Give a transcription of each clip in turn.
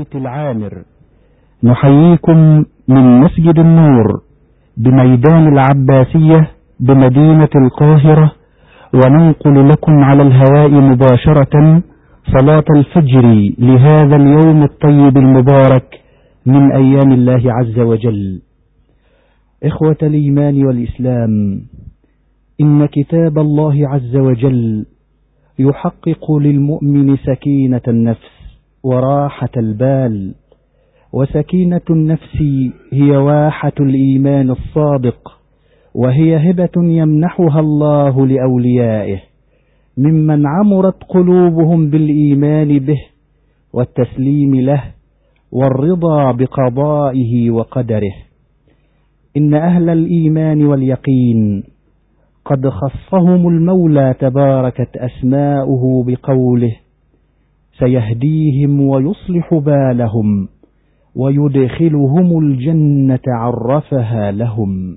العامر. نحييكم من مسجد النور بميدان العباسية بمدينة القاهرة، وننقل لكم على الهواء مباشرة صلاة الفجر لهذا اليوم الطيب المبارك من أيام الله عز وجل. إخوة الإيمان والإسلام، إن كتاب الله عز وجل يحقق للمؤمن سكينة النفس وراحة البال، وسكينة النفس هي واحة الإيمان الصادق، وهي هبة يمنحها الله لأوليائه ممن عمرت قلوبهم بالإيمان به والتسليم له والرضا بقضائه وقدره. إن أهل الإيمان واليقين قد خصهم المولى تباركت أسماؤه بقوله: سيهديهم ويصلح بالهم ويدخلهم الجنة عرفها لهم.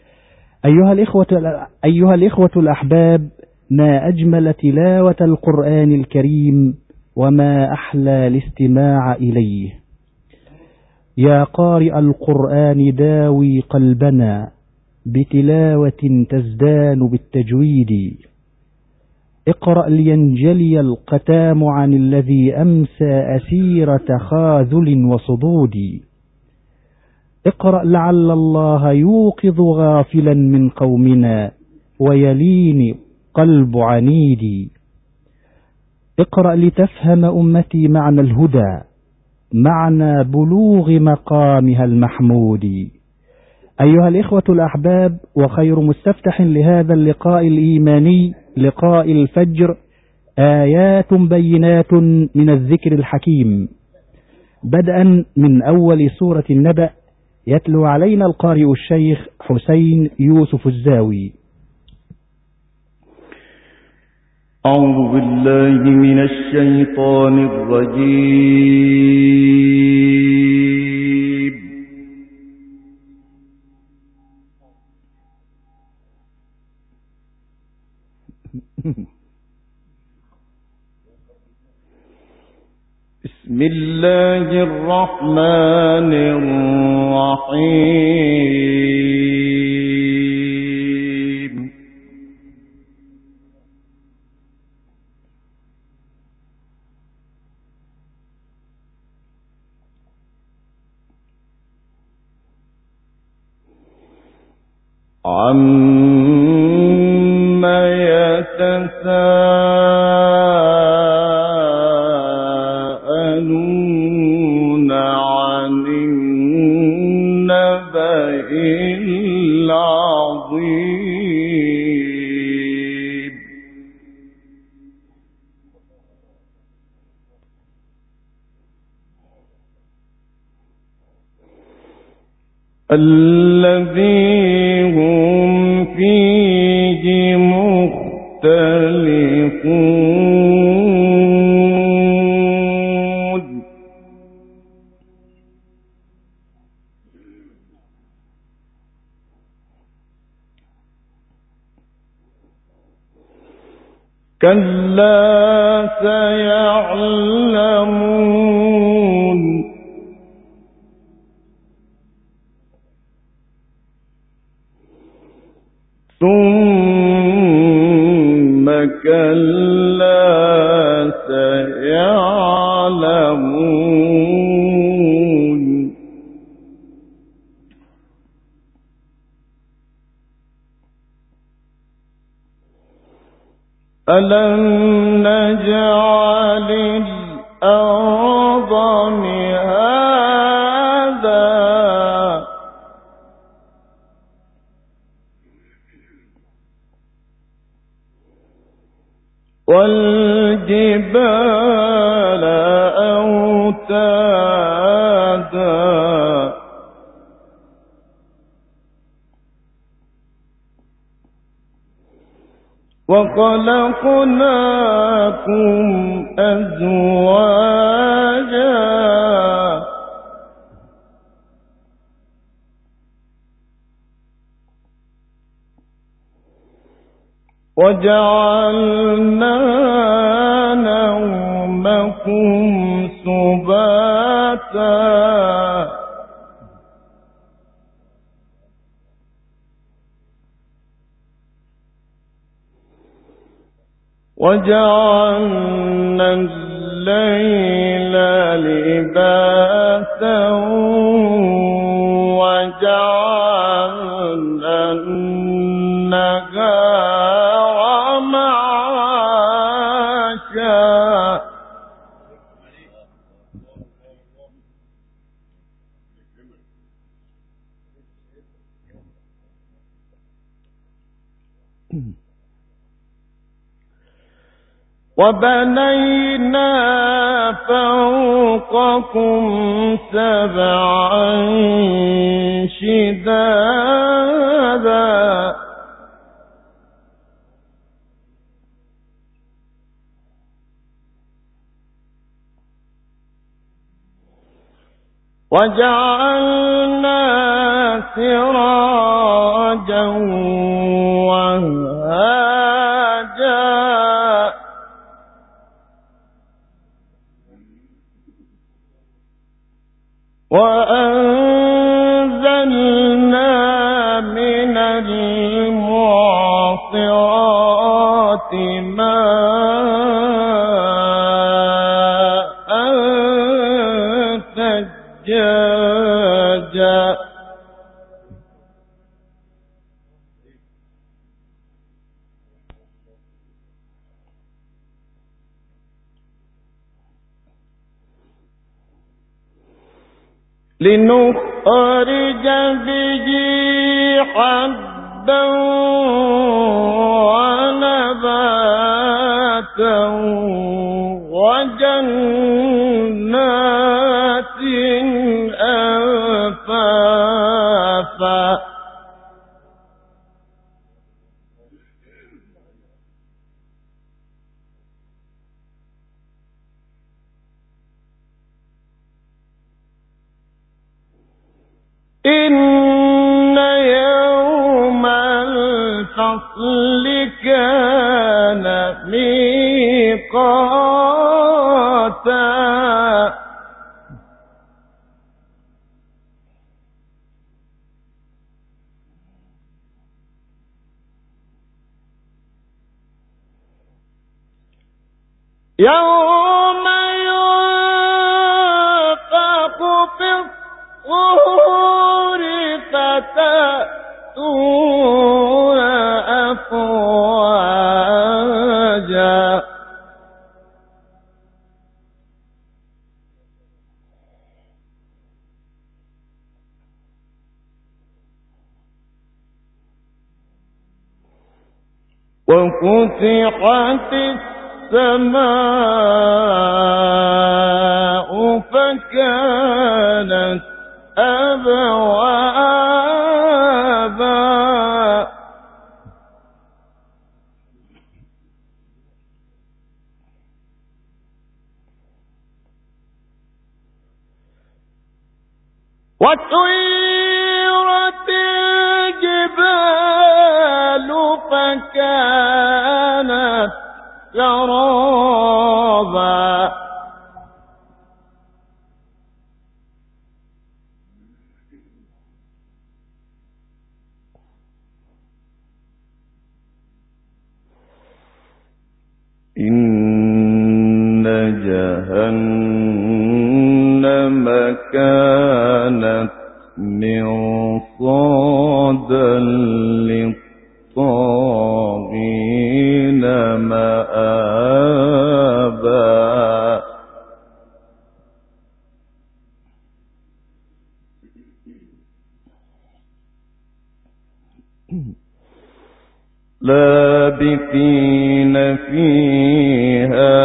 أيها الإخوة الأحباب، ما أجمل تلاوة القرآن الكريم وما أحلى الاستماع إليه. يا قارئ القرآن داوي قلبنا بتلاوة تزدان بالتجويد. اقرأ لينجلي القتام عن الذي أمسى أسير تخاذل وصدود. اقرأ لعل الله يوقظ غافلا من قومنا ويلين قلب عنيد. اقرأ لتفهم أمتي معنى الهدى، معنى بلوغ مقامها المحمود. أيها الإخوة الأحباب، وخير مستفتح لهذا اللقاء الإيماني لقاء الفجر آيات بينات من الذكر الحكيم، بدءا من أول سورة النبأ. يتلو علينا القارئ الشيخ حسين يوسف الزاوي. أعوذ بالله من الشيطان الرجيم. بسم الله الرحمن الرحيم. عما يتساءلون عن النبأ العظيم. الذي هم فيه مختلفون. كلا سيعلمون. ثم كلا سيعلمون. ألم نجعل الأرض مهادا والجبال أوتادا وخلقناكم أزواجا وجعلنا نومكم سباتا وجعلنا الليل لباسا وجعلنا النهار معاشا وبنينا فوقكم سبعا شدادا وجعلنا سراجا وهاجا وأنزلنا من المعصرات ماء ثجاجا لنخرج به حبا ونباتا وجنات ألفافا إن يوم الفصل كان ميقاتا يوم ينفخ في الصور فتأتون أفواجا وفتحت السماء فكانت أبوابا وسيرت الجبال فكانت سرابا إن جهنم كانت مرصادا للطاغين مآبا لابثين فيها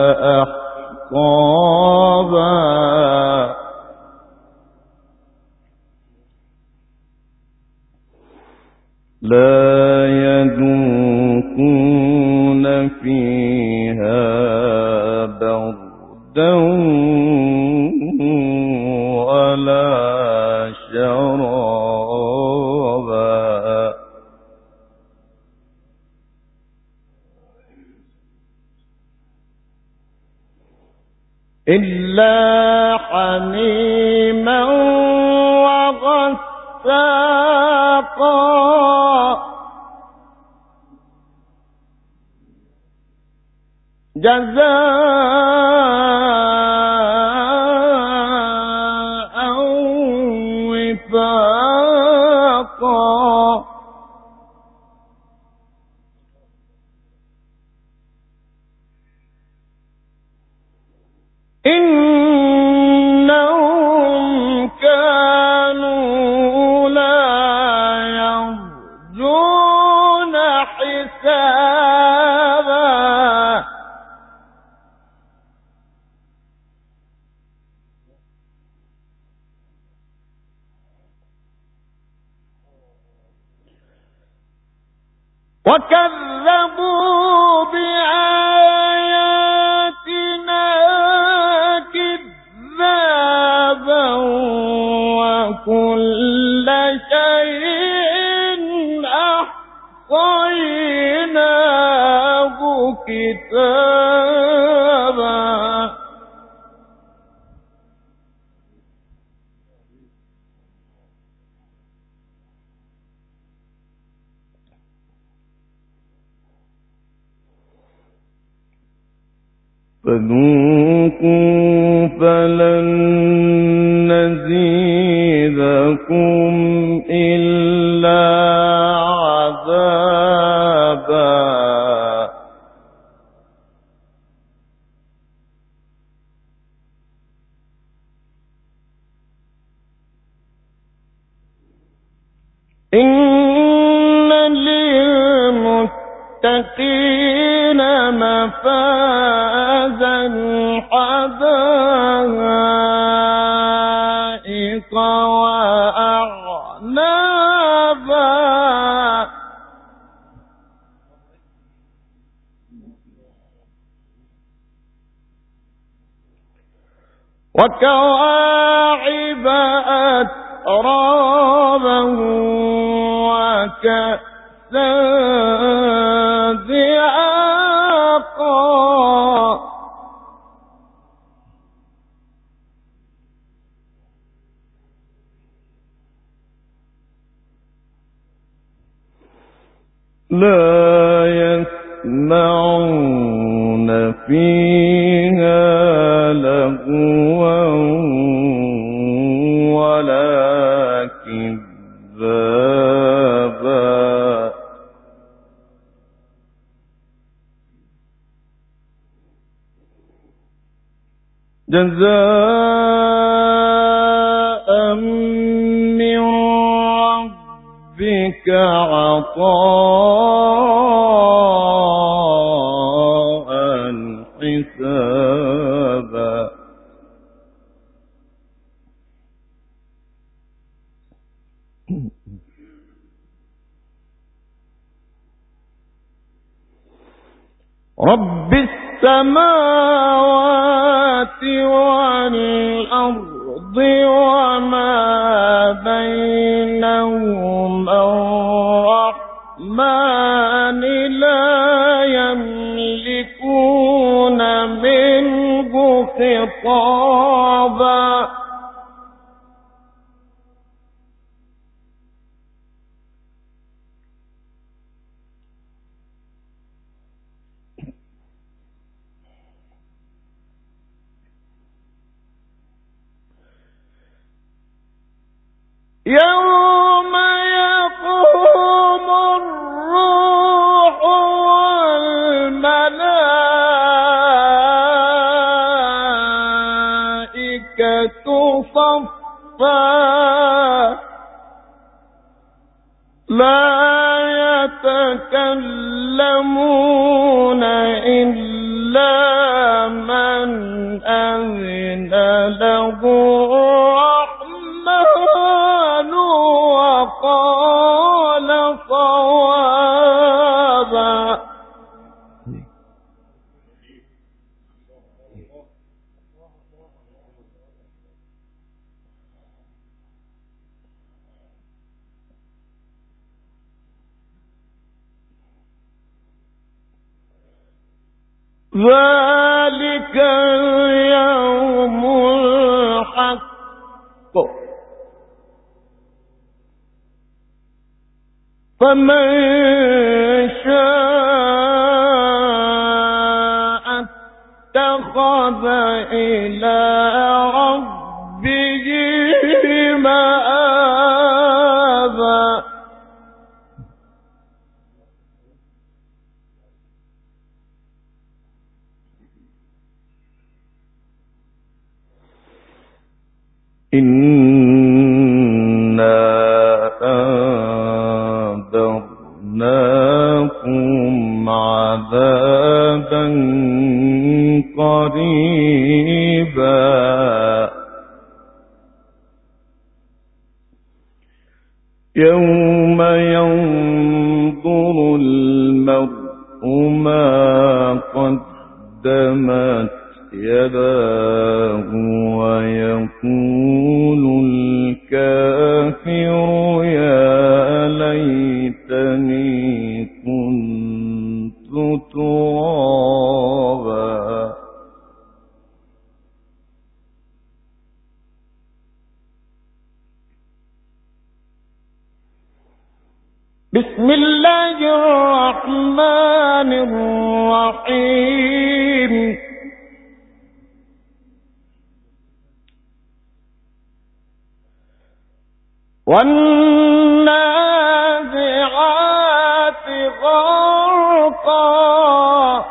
أحقابا لا يذوقون فيها بردا ولا شرابا إلا حميما حميما وغساقا جزاء وفاقا إنهم كانوا لا يرجون حسابا وكذبوا بآياتنا كذابا وكل شيء أحصيناه كتابا فذوقوا فلن نزيدكم إلا عذابا إن للمتقين مفازا حدائق وأعنابا وكواعب أترابا وكأسا دهاقا لا يسمعون فيها لغوا ولا كذابا جزاء من ربك عطاء حسابا رب السماوات والأرض وما بينهما الرحمن لا يملكون منه خطابا يوم يقوم الروح والملائكة صفا لا يتكلمون إلا من أذن له الرحمن وقال صوابا ذلك اليوم الحق فمن شاء اتخذ إلى ربه مآبا إنا أنذرناكم عذابا قريبا يوم ينظر المرء ما قدمت يداه ويقول الكافر يا ليتني كنت ترابا بسم الله الرحمن الرحيم والنازعات غرقا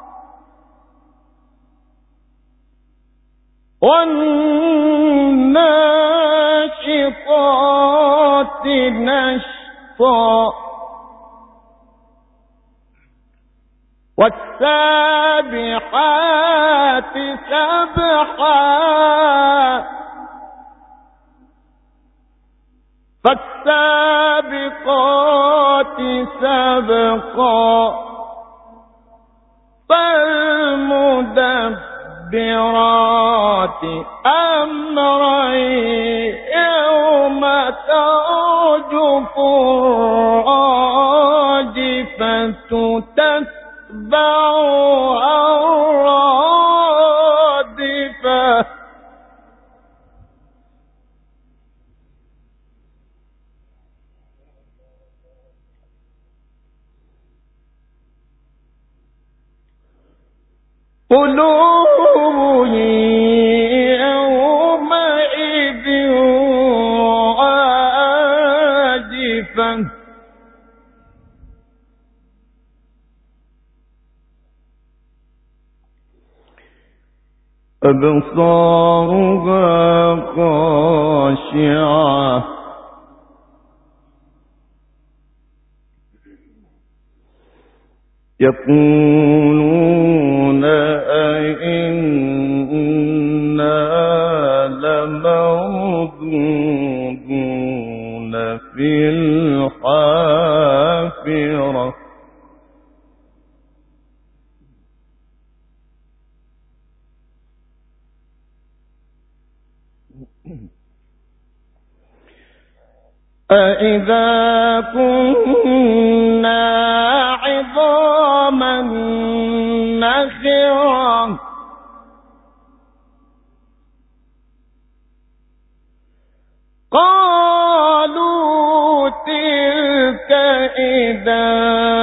والناشطات نشطا والسابحات سبحا فالسابقات سبقا فالمدبرات أمرا يوم ترجف الراجفة تتبعها الرادفة قلوب يومئذ واجفة أبصارها خاشعة يقولون أئنا لمردودون في الحافرة أإذا كنا عظاما نخرة قالوا تلك إذا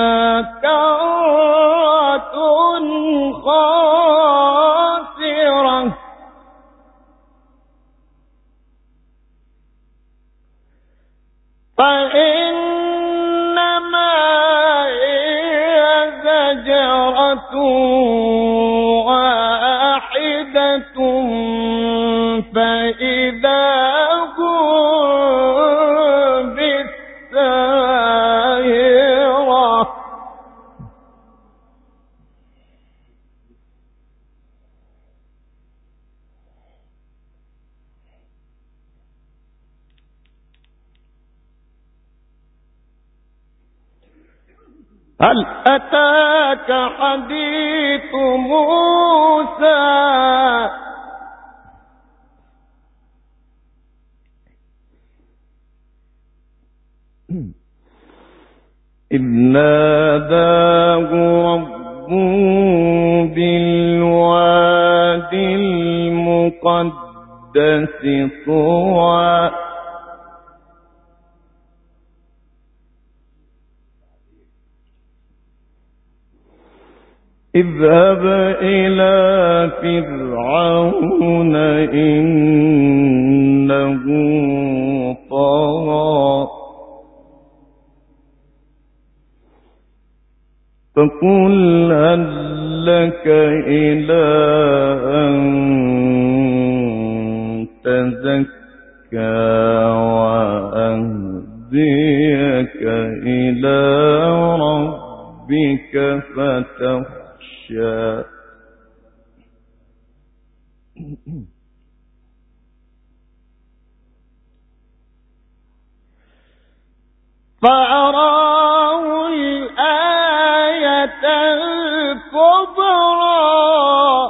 كرة خاسرة فإنما هي زجرة واحدة فإذا هم بالساهرة هل أتاك حديث موسى إذ ناداه ربه بالوادي المقدس طوى اذهب إلى فرعون إنه طغى فقل هل لك إلى أن تزكى وأهديك إلى ربك فتخشى فأراه الآية الكبرى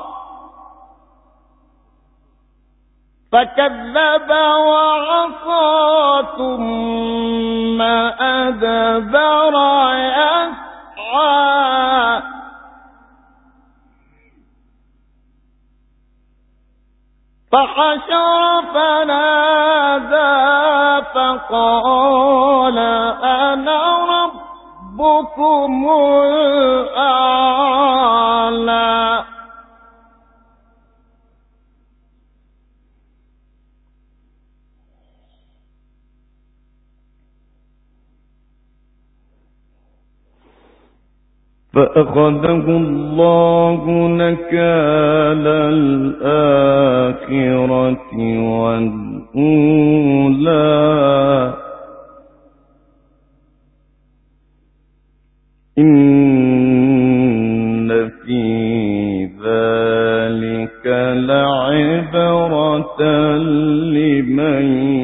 فكذب وعصى ثم أدبر يسعى فحشر فنادى فقال أنا ربكم الأعلى فأخذه الله نكال الآخرة والأولى إن في ذلك لعبرة لمن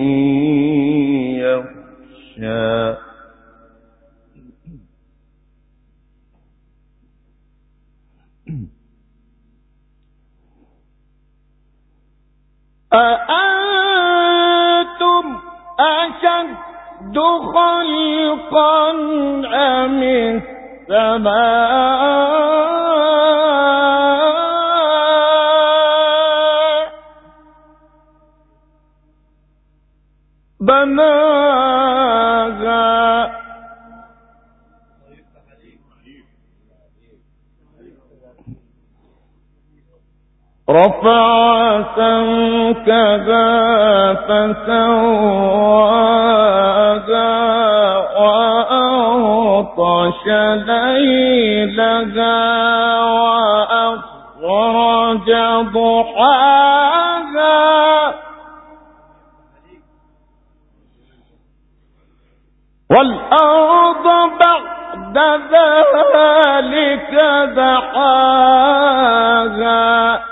يخشى أأنتم أشد خلقا أم السماء بناها رفع سمكها فسواها وأغطش ليلها وأخرج ضحاها والأرض بعد ذلك دحاها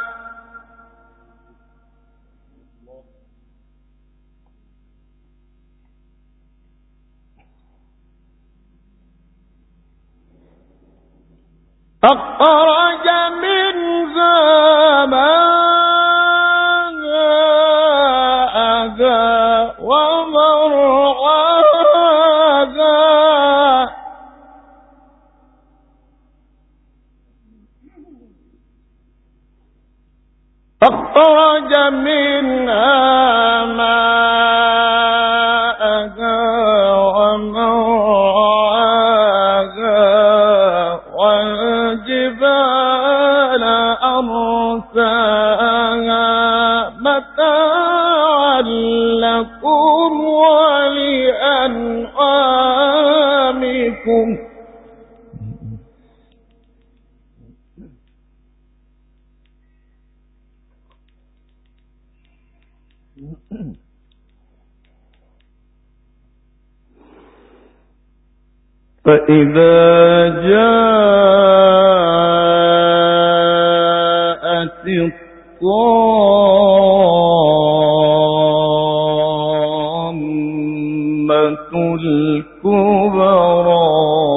أخرج منها ماءها ومرعاها أخرج منها ماءها ومرعاها والجبال أرساها متاعا لكم ولأنعامكم فإذا جاءت الطامة الكبرى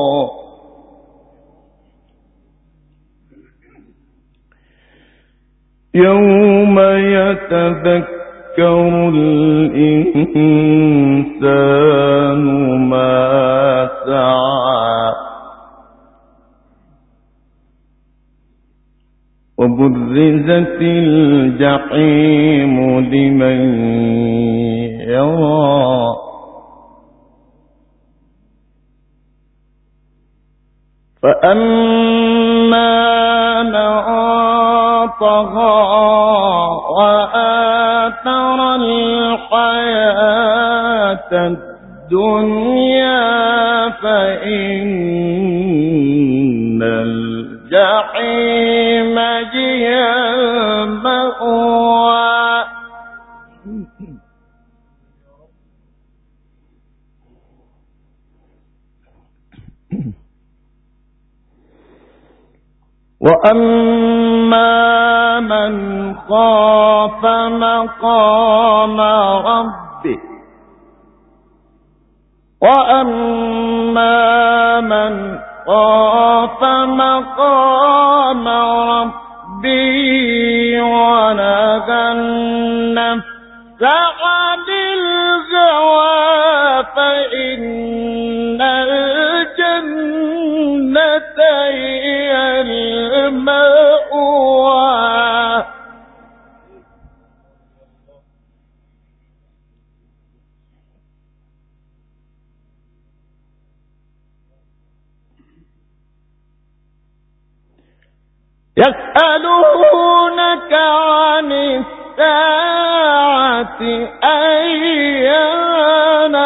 يوم يتذكر الإنسان ما سعى وبرزت الجحيم لمن يرى فأما من طغى وآثر الحياة الدنيا فإن الجحيم هي المأوى وأما من خاف مقام ربه ونهى النفس عن الهوى فإن الجنة هي المأوى يسألونك عن الساعة أيان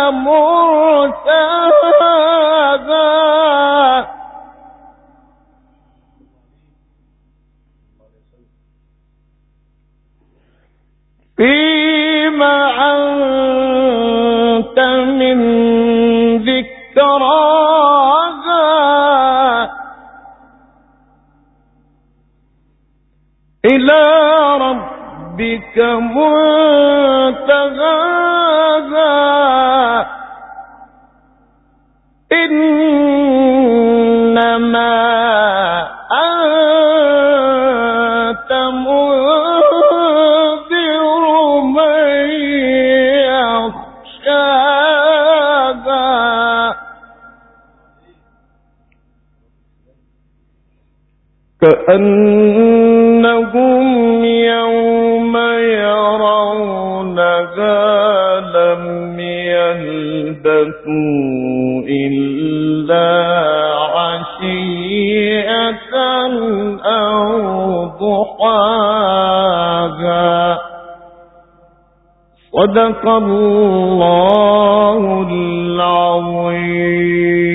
مرساها فيما أنت من ذكراها إلى ربك منتهاها إنما أنت منذر من يخشاها كأنهم يوم يرونها لم يلبثوا إلا عشية أو ضحاها صدق الله العظيم.